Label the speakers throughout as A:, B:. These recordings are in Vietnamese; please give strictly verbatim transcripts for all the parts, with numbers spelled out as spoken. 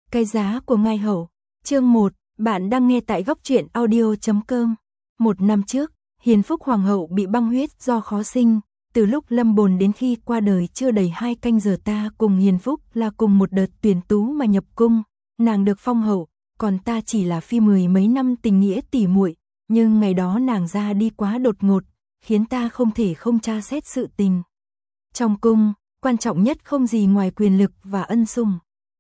A: Cái giá của Ngai Hậu. Chương một, bạn đang nghe tại góc truyện audio chấm com. Một năm trước, Hiền Phúc Hoàng hậu bị băng huyết do khó sinh, từ lúc lâm bồn đến khi qua đời chưa đầy hai canh giờ ta cùng Hiền Phúc là cùng một đợt tuyển tú mà nhập cung, nàng được phong hậu, còn ta chỉ là phi mười mấy năm tình nghĩa tỉ muội, nhưng ngày đó nàng ra đi quá đột ngột, khiến ta không thể không tra xét sự tình. Trong cung, quan trọng nhất không gì ngoài quyền lực và ân sủng.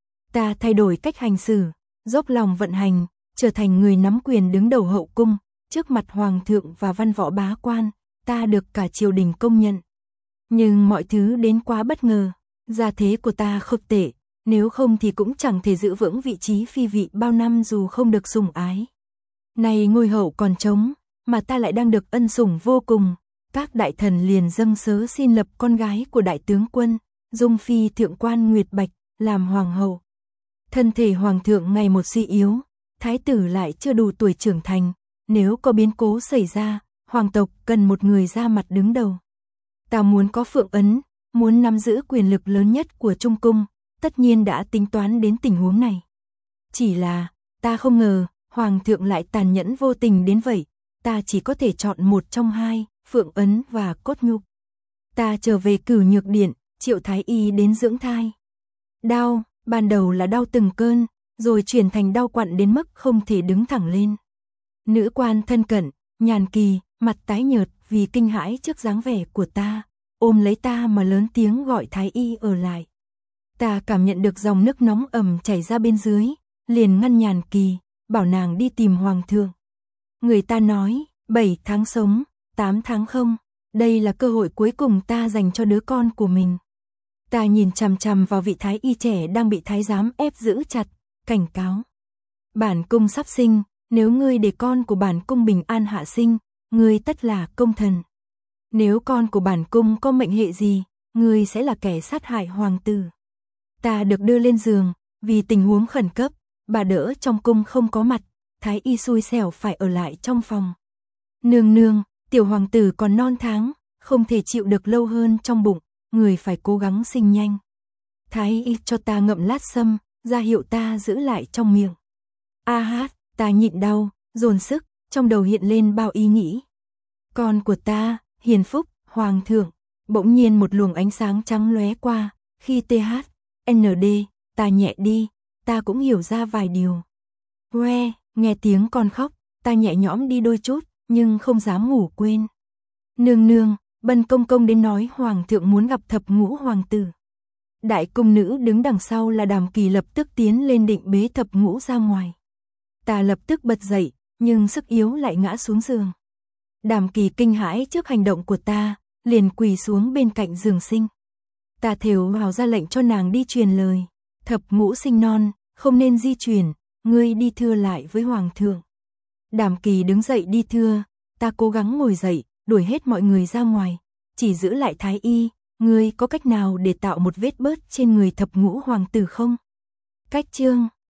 A: Ta thay đổi cách hành xử, dốc lòng vận hành, trở thành người nắm quyền đứng đầu hậu cung, trước mặt hoàng thượng và văn võ bá quan, ta được cả triều đình công nhận. Nhưng mọi thứ đến quá bất ngờ, gia thế của ta không tệ, nếu không thì cũng chẳng thể giữ vững vị trí phi vị bao năm dù không được sủng ái. Này ngôi hậu còn trống, mà ta lại đang được ân sủng vô cùng, các đại thần liền dâng sớ xin lập con gái của đại tướng quân, dung phi thượng quan Nguyệt Bạch, làm hoàng hậu. Thân thể hoàng thượng ngày một suy yếu, thái tử lại chưa đủ tuổi trưởng thành, nếu có biến cố xảy ra, hoàng tộc cần một người ra mặt đứng đầu. Ta muốn có phượng ấn, muốn nắm giữ quyền lực lớn nhất của Trung Cung, tất nhiên đã tính toán đến tình huống này. Chỉ là, ta không ngờ, hoàng thượng lại tàn nhẫn vô tình đến vậy, ta chỉ có thể chọn một trong hai, phượng ấn và cốt nhục. Ta trở về Cửu Nhược Điện, triệu thái y đến dưỡng thai. Đau, ban đầu là đau từng cơn, rồi chuyển thành đau quặn đến mức không thể đứng thẳng lên. Nữ quan thân cận, Nhàn Kỳ, mặt tái nhợt vì kinh hãi trước dáng vẻ của ta, ôm lấy ta mà lớn tiếng gọi thái y ở lại. Ta cảm nhận được dòng nước nóng ẩm chảy ra bên dưới, liền ngăn Nhàn Kỳ, bảo nàng đi tìm hoàng thượng. Người ta nói, bảy tháng sống, tám tháng không, đây là cơ hội cuối cùng ta dành cho đứa con của mình. Ta nhìn chằm chằm vào vị thái y trẻ đang bị thái giám ép giữ chặt, cảnh cáo. Bản cung sắp sinh, nếu ngươi để con của bản cung bình an hạ sinh, ngươi tất là công thần. Nếu con của bản cung có mệnh hệ gì, ngươi sẽ là kẻ sát hại hoàng tử. Ta được đưa lên giường, vì tình huống khẩn cấp, bà đỡ trong cung không có mặt, thái y xui xẻo phải ở lại trong phòng. Nương nương, tiểu hoàng tử còn non tháng, không thể chịu được lâu hơn trong bụng, người phải cố gắng sinh nhanh. Thái y cho ta ngậm lát sâm, ra hiệu ta giữ lại trong miệng. A hát, ta nhịn đau, dồn sức, trong đầu hiện lên bao ý nghĩ. Con của ta, Hiền Phúc, hoàng thượng, bỗng nhiên một luồng ánh sáng trắng lóe qua, khi tê hát, en đê, ta nhẹ đi, ta cũng hiểu ra vài điều. Hoe, nghe tiếng con khóc, ta nhẹ nhõm đi đôi chút, nhưng không dám ngủ quên. Nương nương, Bân công công đến nói hoàng thượng muốn gặp thập ngũ hoàng tử. Đại cung nữ đứng đằng sau là Đàm Kỳ lập tức tiến lên định bế thập ngũ ra ngoài. Ta lập tức bật dậy, nhưng sức yếu lại ngã xuống giường. Đàm Kỳ kinh hãi trước hành động của ta, liền quỳ xuống bên cạnh giường sinh. Ta thều vào ra lệnh cho nàng đi truyền lời. Thập ngũ sinh non, không nên di chuyển, ngươi đi thưa lại với hoàng thượng. Đàm Kỳ đứng dậy đi thưa, ta cố gắng ngồi dậy, đuổi hết mọi người ra ngoài, chỉ giữ lại thái y. Ngươi có cách nào để tạo một vết bớt trên người thập ngũ hoàng tử không? Cách chương